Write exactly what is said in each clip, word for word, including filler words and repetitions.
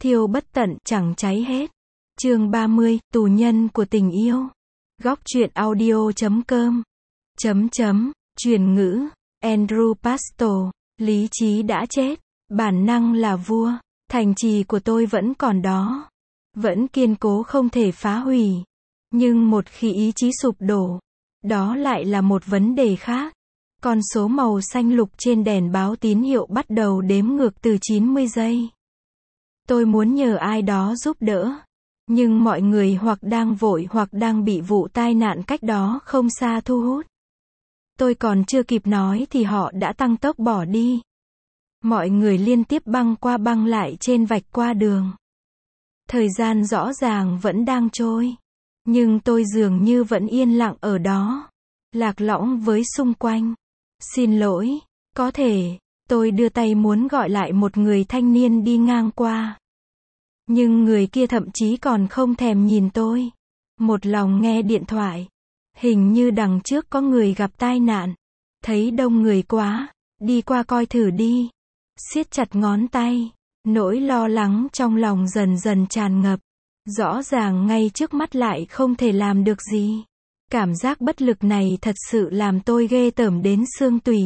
thiêu bất tận, chẳng cháy hết. Chương ba mươi, tù nhân của tình yêu. Góc truyện audio chấm com. Chấm chấm, truyền ngữ, Andrew Pastor, lý trí đã chết, bản năng là vua, thành trì của tôi vẫn còn đó. Vẫn kiên cố không thể phá hủy. Nhưng một khi ý chí sụp đổ, đó lại là một vấn đề khác. Con số màu xanh lục trên đèn báo tín hiệu bắt đầu đếm ngược từ chín mươi giây. Tôi muốn nhờ ai đó giúp đỡ. Nhưng mọi người hoặc đang vội hoặc đang bị vụ tai nạn cách đó không xa thu hút. Tôi còn chưa kịp nói thì họ đã tăng tốc bỏ đi. Mọi người liên tiếp băng qua băng lại trên vạch qua đường. Thời gian rõ ràng vẫn đang trôi. Nhưng tôi dường như vẫn yên lặng ở đó. Lạc lõng với xung quanh. Xin lỗi, có thể, tôi đưa tay muốn gọi lại một người thanh niên đi ngang qua. Nhưng người kia thậm chí còn không thèm nhìn tôi. Một lòng nghe điện thoại. Hình như đằng trước có người gặp tai nạn. Thấy đông người quá, đi qua coi thử đi. Siết chặt ngón tay. Nỗi lo lắng trong lòng dần dần tràn ngập. Rõ ràng ngay trước mắt lại không thể làm được gì. Cảm giác bất lực này thật sự làm tôi ghê tởm đến xương tủy.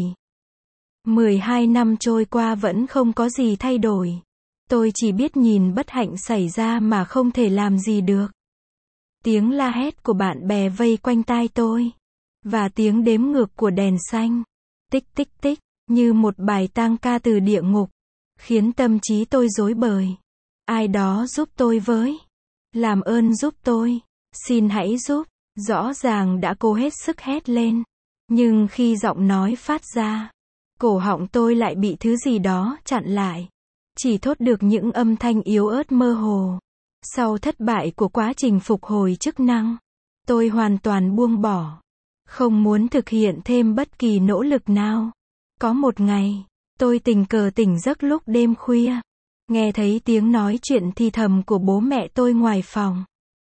mười hai năm trôi qua vẫn không có gì thay đổi. Tôi chỉ biết nhìn bất hạnh xảy ra mà không thể làm gì được. Tiếng la hét của bạn bè vây quanh tai tôi. Và tiếng đếm ngược của đèn xanh. Tích tích tích, như một bài tang ca từ địa ngục. Khiến tâm trí tôi rối bời. Ai đó giúp tôi với. Làm ơn giúp tôi. Xin hãy giúp. Rõ ràng đã cố hết sức hét lên. Nhưng khi giọng nói phát ra, cổ họng tôi lại bị thứ gì đó chặn lại. Chỉ thốt được những âm thanh yếu ớt mơ hồ. Sau thất bại của quá trình phục hồi chức năng, tôi hoàn toàn buông bỏ. Không muốn thực hiện thêm bất kỳ nỗ lực nào. Có một ngày, tôi tình cờ tỉnh giấc lúc đêm khuya. Nghe thấy tiếng nói chuyện thì thầm của bố mẹ tôi ngoài phòng.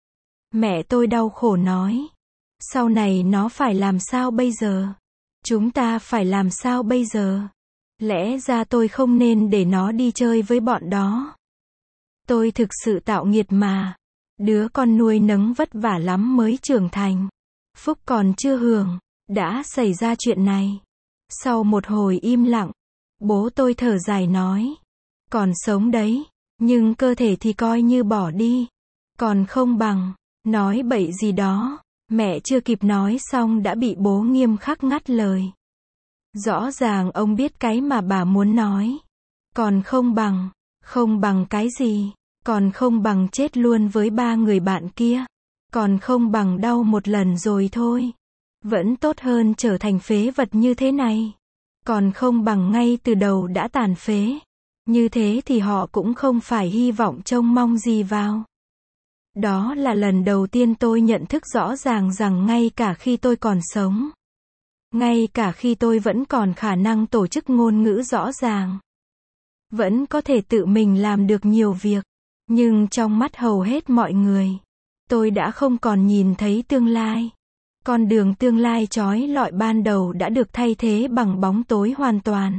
Mẹ tôi đau khổ nói. Sau này nó phải làm sao bây giờ? Chúng ta phải làm sao bây giờ? Lẽ ra tôi không nên để nó đi chơi với bọn đó. Tôi thực sự tạo nghiệt mà. Đứa con nuôi nấng vất vả lắm mới trưởng thành. Phúc còn chưa hưởng, đã xảy ra chuyện này. Sau một hồi im lặng, bố tôi thở dài nói. Còn sống đấy, nhưng cơ thể thì coi như bỏ đi. Còn không bằng, nói bậy gì đó. Mẹ chưa kịp nói xong đã bị bố nghiêm khắc ngắt lời. Rõ ràng ông biết cái mà bà muốn nói. Còn không bằng, không bằng cái gì? Còn không bằng chết luôn với ba người bạn kia. Còn không bằng đau một lần rồi thôi. Vẫn tốt hơn trở thành phế vật như thế này. Còn không bằng ngay từ đầu đã tàn phế. Như thế thì họ cũng không phải hy vọng trông mong gì vào. Đó là lần đầu tiên tôi nhận thức rõ ràng rằng ngay cả khi tôi còn sống, ngay cả khi tôi vẫn còn khả năng tổ chức ngôn ngữ rõ ràng, vẫn có thể tự mình làm được nhiều việc, nhưng trong mắt hầu hết mọi người, tôi đã không còn nhìn thấy tương lai. Con đường tương lai chói lọi ban đầu đã được thay thế bằng bóng tối hoàn toàn.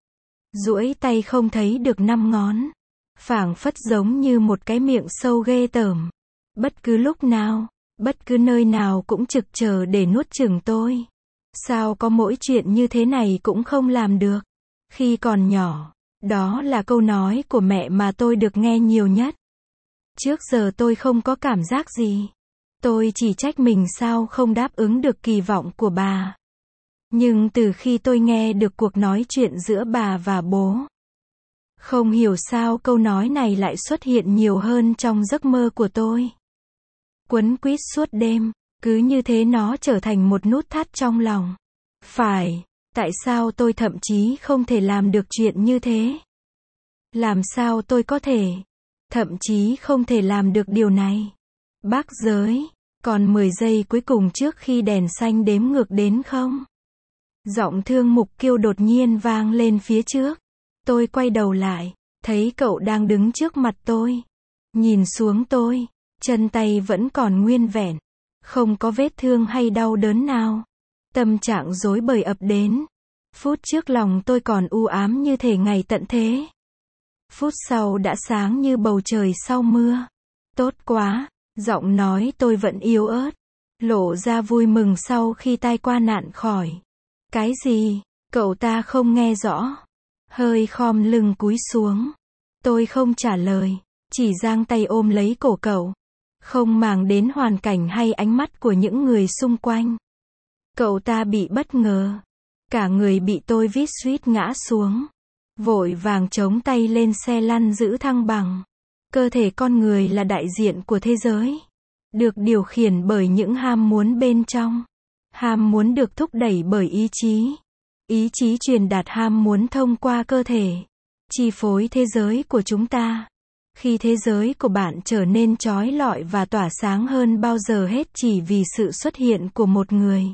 Duỗi tay không thấy được năm ngón, phảng phất giống như một cái miệng sâu ghê tởm. Bất cứ lúc nào, bất cứ nơi nào cũng trực chờ để nuốt chửng tôi. Sao có mỗi chuyện như thế này cũng không làm được? Khi còn nhỏ, đó là câu nói của mẹ mà tôi được nghe nhiều nhất. Trước giờ tôi không có cảm giác gì. Tôi chỉ trách mình sao không đáp ứng được kỳ vọng của bà. Nhưng từ khi tôi nghe được cuộc nói chuyện giữa bà và bố, không hiểu sao câu nói này lại xuất hiện nhiều hơn trong giấc mơ của tôi. Quấn quýt suốt đêm, cứ như thế nó trở thành một nút thắt trong lòng. Phải, tại sao tôi thậm chí không thể làm được chuyện như thế? Làm sao tôi có thể, thậm chí không thể làm được điều này? Bác giới, còn mười giây cuối cùng trước khi đèn xanh đếm ngược đến không? Giọng Thương Mục Kiêu đột nhiên vang lên phía trước. Tôi quay đầu lại, thấy cậu đang đứng trước mặt tôi. Nhìn xuống tôi, chân tay vẫn còn nguyên vẹn, không có vết thương hay đau đớn nào. Tâm trạng rối bời ập đến. Phút trước lòng tôi còn u ám như thể ngày tận thế. Phút sau đã sáng như bầu trời sau mưa. Tốt quá, giọng nói tôi vẫn yếu ớt, lộ ra vui mừng sau khi tai qua nạn khỏi. Cái gì? Cậu ta không nghe rõ. Hơi khom lưng cúi xuống. Tôi không trả lời, chỉ giang tay ôm lấy cổ cậu, không màng đến hoàn cảnh hay ánh mắt của những người xung quanh. Cậu ta bị bất ngờ, cả người bị tôi vít suýt ngã xuống, vội vàng chống tay lên xe lăn giữ thăng bằng. Cơ thể con người là đại diện của thế giới, được điều khiển bởi những ham muốn bên trong. Ham muốn được thúc đẩy bởi ý chí. Ý chí truyền đạt ham muốn thông qua cơ thể, chi phối thế giới của chúng ta. Khi thế giới của bạn trở nên chói lọi và tỏa sáng hơn bao giờ hết chỉ vì sự xuất hiện của một người,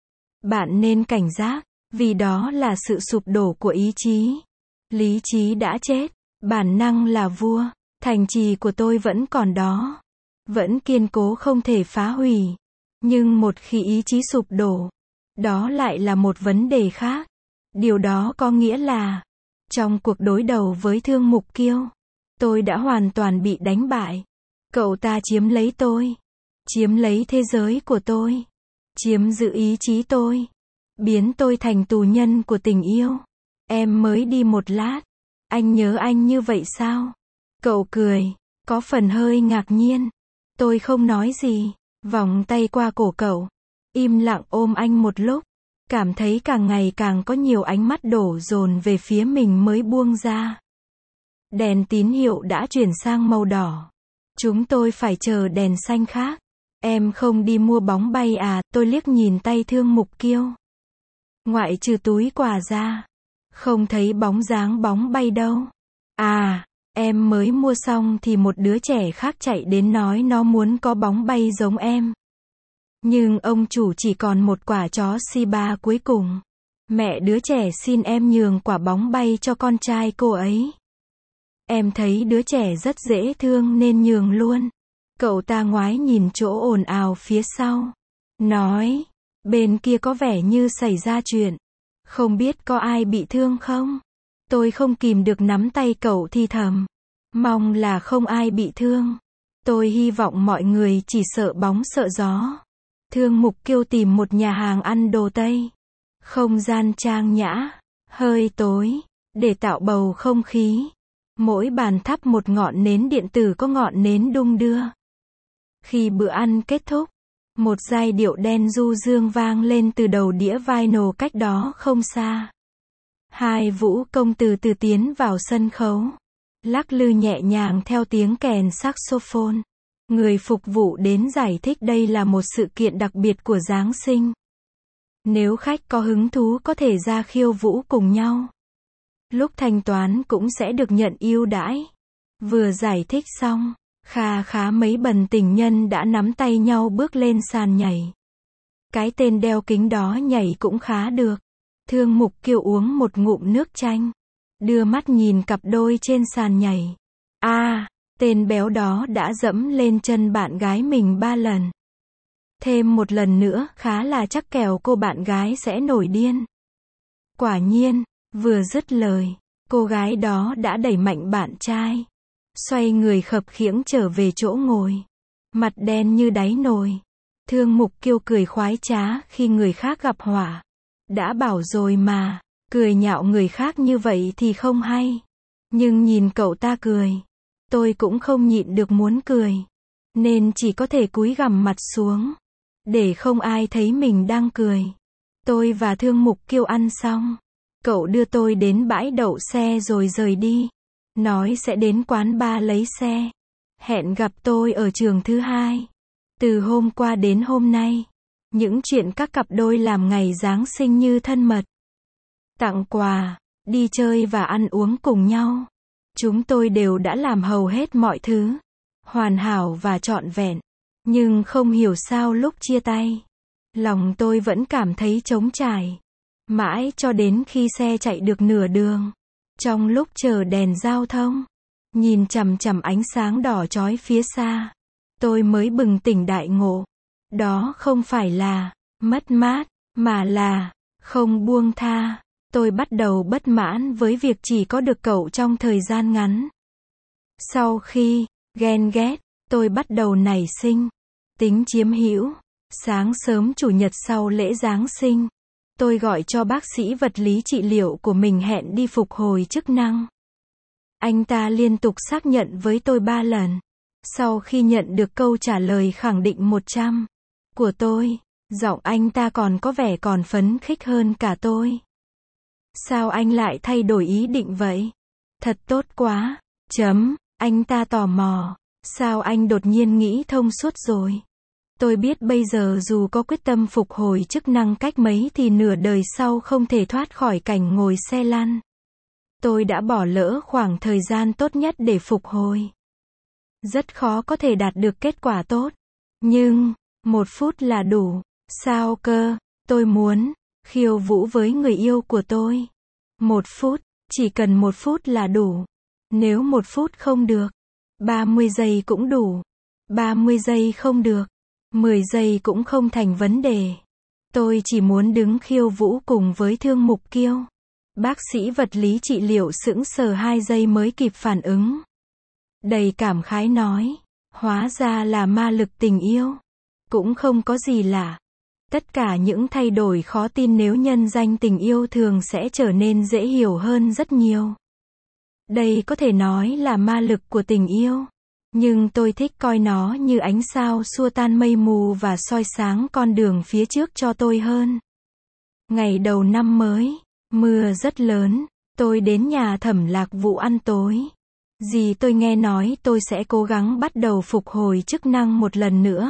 bạn nên cảnh giác, vì đó là sự sụp đổ của ý chí. Lý trí đã chết, bản năng là vua, thành trì của tôi vẫn còn đó, vẫn kiên cố không thể phá hủy. Nhưng một khi ý chí sụp đổ, đó lại là một vấn đề khác. Điều đó có nghĩa là, trong cuộc đối đầu với Thương Mục Kiêu, tôi đã hoàn toàn bị đánh bại. Cậu ta chiếm lấy tôi, chiếm lấy thế giới của tôi, chiếm giữ ý chí tôi, biến tôi thành tù nhân của tình yêu. Em mới đi một lát, anh nhớ anh như vậy sao? Cậu cười, có phần hơi ngạc nhiên. Tôi không nói gì, vòng tay qua cổ cậu, im lặng ôm anh một lúc, cảm thấy càng ngày càng có nhiều ánh mắt đổ dồn về phía mình mới buông ra. Đèn tín hiệu đã chuyển sang màu đỏ. Chúng tôi phải chờ đèn xanh khác. Em không đi mua bóng bay à? Tôi liếc nhìn tay Thương Mục Kiêu. Ngoại trừ túi quà ra, không thấy bóng dáng bóng bay đâu. À, em mới mua xong thì một đứa trẻ khác chạy đến nói nó muốn có bóng bay giống em. Nhưng ông chủ chỉ còn một quả chó Shiba cuối cùng. Mẹ đứa trẻ xin em nhường quả bóng bay cho con trai cô ấy. Em thấy đứa trẻ rất dễ thương nên nhường luôn. Cậu ta ngoái nhìn chỗ ồn ào phía sau, nói, bên kia có vẻ như xảy ra chuyện. Không biết có ai bị thương không? Tôi không kìm được nắm tay cậu thì thầm. Mong là không ai bị thương. Tôi hy vọng mọi người chỉ sợ bóng sợ gió. Thương Mục Kiêu tìm một nhà hàng ăn đồ Tây. Không gian trang nhã, hơi tối, để tạo bầu không khí. Mỗi bàn thắp một ngọn nến điện tử có ngọn nến đung đưa. Khi bữa ăn kết thúc, một giai điệu đen du dương vang lên từ đầu đĩa vinyl cách đó không xa. Hai vũ công từ từ tiến vào sân khấu, lắc lư nhẹ nhàng theo tiếng kèn saxophone. Người phục vụ đến giải thích đây là một sự kiện đặc biệt của Giáng sinh. Nếu khách có hứng thú có thể ra khiêu vũ cùng nhau. Lúc thanh toán cũng sẽ được nhận ưu đãi. Vừa giải thích xong, kha khá mấy bần tình nhân đã nắm tay nhau bước lên sàn nhảy. Cái tên đeo kính đó nhảy cũng khá được. Thương Mục Kiêu uống một ngụm nước chanh, đưa mắt nhìn cặp đôi trên sàn nhảy. A, à, tên béo đó đã dẫm lên chân bạn gái mình ba lần. Thêm một lần nữa, khá là chắc kèo cô bạn gái sẽ nổi điên. Quả nhiên, vừa dứt lời, cô gái đó đã đẩy mạnh bạn trai, xoay người khập khiễng trở về chỗ ngồi, mặt đen như đáy nồi. Thương Mục Kiêu cười khoái trá khi người khác gặp họa. Đã bảo rồi mà, cười nhạo người khác như vậy thì không hay. Nhưng nhìn cậu ta cười, tôi cũng không nhịn được muốn cười, nên chỉ có thể cúi gằm mặt xuống, để không ai thấy mình đang cười. Tôi và Thương Mục Kiêu ăn xong, cậu đưa tôi đến bãi đậu xe rồi rời đi, nói sẽ đến quán bar lấy xe, hẹn gặp tôi ở trường thứ hai. Từ hôm qua đến hôm nay, những chuyện các cặp đôi làm ngày Giáng sinh như thân mật, tặng quà, đi chơi và ăn uống cùng nhau. Chúng tôi đều đã làm hầu hết mọi thứ, hoàn hảo và trọn vẹn. Nhưng không hiểu sao lúc chia tay, lòng tôi vẫn cảm thấy trống trải. Mãi cho đến khi xe chạy được nửa đường, trong lúc chờ đèn giao thông, nhìn chằm chằm ánh sáng đỏ chói phía xa, tôi mới bừng tỉnh đại ngộ. Đó không phải là mất mát, mà là không buông tha. Tôi bắt đầu bất mãn với việc chỉ có được cậu trong thời gian ngắn. Sau khi ghen ghét, tôi bắt đầu nảy sinh tính chiếm hữu. Sáng sớm chủ nhật sau lễ Giáng sinh, tôi gọi cho bác sĩ vật lý trị liệu của mình hẹn đi phục hồi chức năng. Anh ta liên tục xác nhận với tôi ba lần. Sau khi nhận được câu trả lời khẳng định một trăm của tôi, giọng anh ta còn có vẻ còn phấn khích hơn cả tôi. Sao anh lại thay đổi ý định vậy? Thật tốt quá. Chấm. Anh ta tò mò. Sao anh đột nhiên nghĩ thông suốt rồi? Tôi biết bây giờ dù có quyết tâm phục hồi chức năng cách mấy thì nửa đời sau không thể thoát khỏi cảnh ngồi xe lăn. Tôi đã bỏ lỡ khoảng thời gian tốt nhất để phục hồi. Rất khó có thể đạt được kết quả tốt. Nhưng, một phút là đủ. Sao cơ? Tôi muốn khiêu vũ với người yêu của tôi. Một phút, chỉ cần một phút là đủ. Nếu một phút không được, ba mươi giây cũng đủ. ba mươi giây không được, mười giây cũng không thành vấn đề. Tôi chỉ muốn đứng khiêu vũ cùng với Thương Mục Kiêu. Bác sĩ vật lý trị liệu sững sờ hai giây mới kịp phản ứng. Đầy cảm khái nói, hóa ra là ma lực tình yêu. Cũng không có gì lạ. Tất cả những thay đổi khó tin nếu nhân danh tình yêu thường sẽ trở nên dễ hiểu hơn rất nhiều. Đây có thể nói là ma lực của tình yêu. Nhưng tôi thích coi nó như ánh sao xua tan mây mù và soi sáng con đường phía trước cho tôi hơn. Ngày đầu năm mới, mưa rất lớn, tôi đến nhà Thẩm Lạc Vũ ăn tối. Dì tôi nghe nói tôi sẽ cố gắng bắt đầu phục hồi chức năng một lần nữa.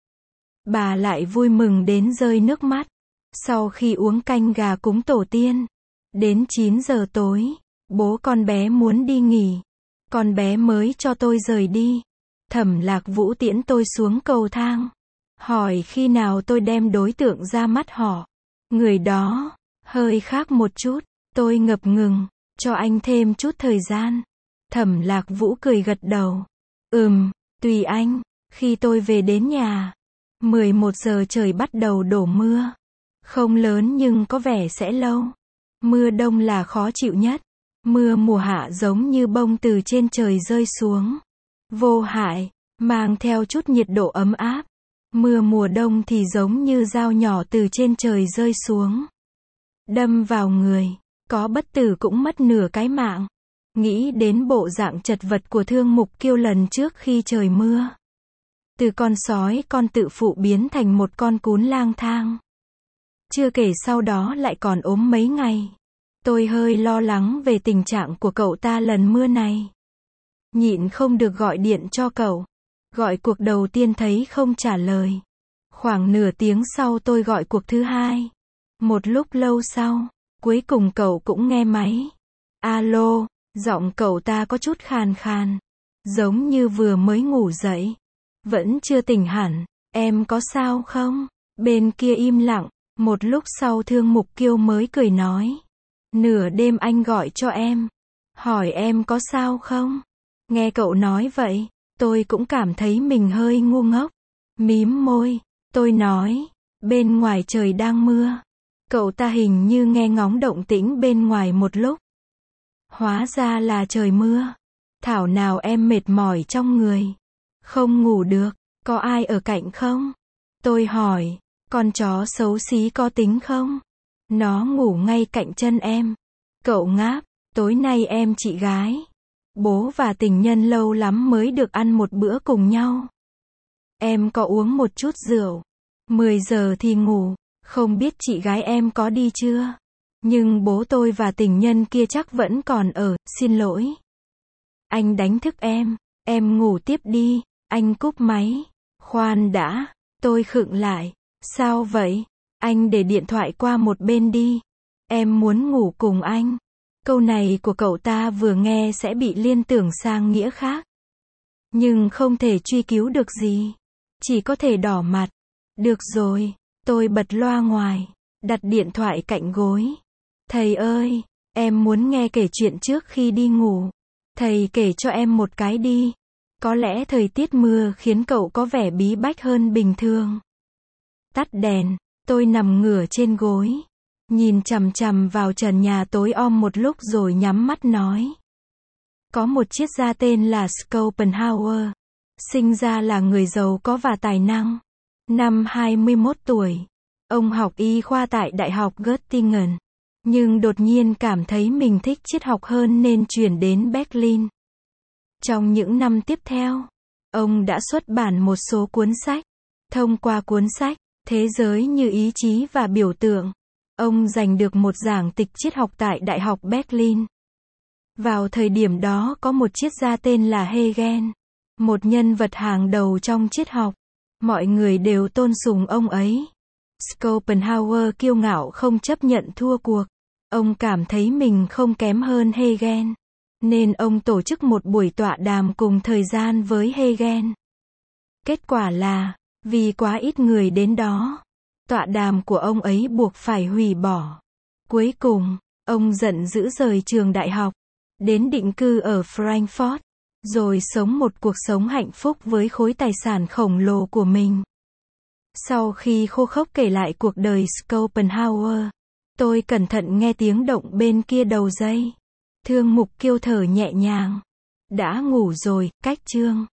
Bà lại vui mừng đến rơi nước mắt. Sau khi uống canh gà cúng tổ tiên, đến chín giờ tối, bố con bé muốn đi nghỉ. Con bé mới cho tôi rời đi. Thẩm Lạc Vũ tiễn tôi xuống cầu thang. Hỏi khi nào tôi đem đối tượng ra mắt họ. Người đó, hơi khác một chút. Tôi ngập ngừng, cho anh thêm chút thời gian. Thẩm Lạc Vũ cười gật đầu. Ừm, tùy anh. Khi tôi về đến nhà, mười một giờ trời bắt đầu đổ mưa. Không lớn nhưng có vẻ sẽ lâu. Mưa đông là khó chịu nhất. Mưa mùa hạ giống như bông từ trên trời rơi xuống. Vô hại, mang theo chút nhiệt độ ấm áp. Mưa mùa đông thì giống như dao nhỏ từ trên trời rơi xuống. Đâm vào người, có bất tử cũng mất nửa cái mạng. Nghĩ đến bộ dạng chật vật của Thương Mục Kiêu lần trước khi trời mưa. Từ con sói con tự phụ biến thành một con cún lang thang. Chưa kể sau đó lại còn ốm mấy ngày. Tôi hơi lo lắng về tình trạng của cậu ta lần mưa này. Nhịn không được gọi điện cho cậu. Gọi cuộc đầu tiên thấy không trả lời. Khoảng nửa tiếng sau tôi gọi cuộc thứ hai. Một lúc lâu sau, cuối cùng cậu cũng nghe máy. Alo, giọng cậu ta có chút khàn khàn. Giống như vừa mới ngủ dậy. Vẫn chưa tỉnh hẳn. Em có sao không? Bên kia im lặng. Một lúc sau Thương Mục Kiêu mới cười nói. Nửa đêm anh gọi cho em. Hỏi em có sao không? Nghe cậu nói vậy, tôi cũng cảm thấy mình hơi ngu ngốc. Mím môi, tôi nói. Bên ngoài trời đang mưa. Cậu ta hình như nghe ngóng động tĩnh bên ngoài một lúc. Hóa ra là trời mưa. Thảo nào em mệt mỏi trong người. Không ngủ được. Có ai ở cạnh không? Tôi hỏi. Con chó xấu xí có tính không? Nó ngủ ngay cạnh chân em. Cậu ngáp. Tối nay em chị gái. Bố và tình nhân lâu lắm mới được ăn một bữa cùng nhau. Em có uống một chút rượu. mười giờ thì ngủ. Không biết chị gái em có đi chưa? Nhưng bố tôi và tình nhân kia chắc vẫn còn ở. Xin lỗi. Anh đánh thức em. Em ngủ tiếp đi. Anh cúp máy. Khoan đã. Tôi khựng lại. Sao vậy? Anh để điện thoại qua một bên đi. Em muốn ngủ cùng anh. Câu này của cậu ta vừa nghe sẽ bị liên tưởng sang nghĩa khác. Nhưng không thể truy cứu được gì. Chỉ có thể đỏ mặt. Được rồi. Tôi bật loa ngoài. Đặt điện thoại cạnh gối. Thầy ơi, em muốn nghe kể chuyện trước khi đi ngủ. Thầy kể cho em một cái đi. Có lẽ thời tiết mưa khiến cậu có vẻ bí bách hơn bình thường. Tắt đèn. Tôi nằm ngửa trên gối. nhìn chằm chằm vào trần nhà tối om một lúc rồi nhắm mắt nói. Có một triết gia tên là Schopenhauer, sinh ra là người giàu có và tài năng. Năm hai mươi mốt tuổi, ông học y khoa tại Đại học Göttingen, nhưng đột nhiên cảm thấy mình thích triết học hơn nên chuyển đến Berlin. Trong những năm tiếp theo, ông đã xuất bản một số cuốn sách. Thông qua cuốn sách Thế giới như ý chí và biểu tượng, ông giành được một giảng tịch triết học tại Đại học Berlin. Vào thời điểm đó có một triết gia tên là Hegel, một nhân vật hàng đầu trong triết học. Mọi người đều tôn sùng ông ấy. Schopenhauer kiêu ngạo không chấp nhận thua cuộc. Ông cảm thấy mình không kém hơn Hegel, nên ông tổ chức một buổi tọa đàm cùng thời gian với Hegel. Kết quả là, vì quá ít người đến đó, tọa đàm của ông ấy buộc phải hủy bỏ. Cuối cùng, ông giận dữ rời trường đại học, đến định cư ở Frankfurt, rồi sống một cuộc sống hạnh phúc với khối tài sản khổng lồ của mình. Sau khi khô khốc kể lại cuộc đời Schopenhauer, tôi cẩn thận nghe tiếng động bên kia đầu dây. Thương mục Kiêu thở nhẹ nhàng. Đã ngủ rồi, cách chương.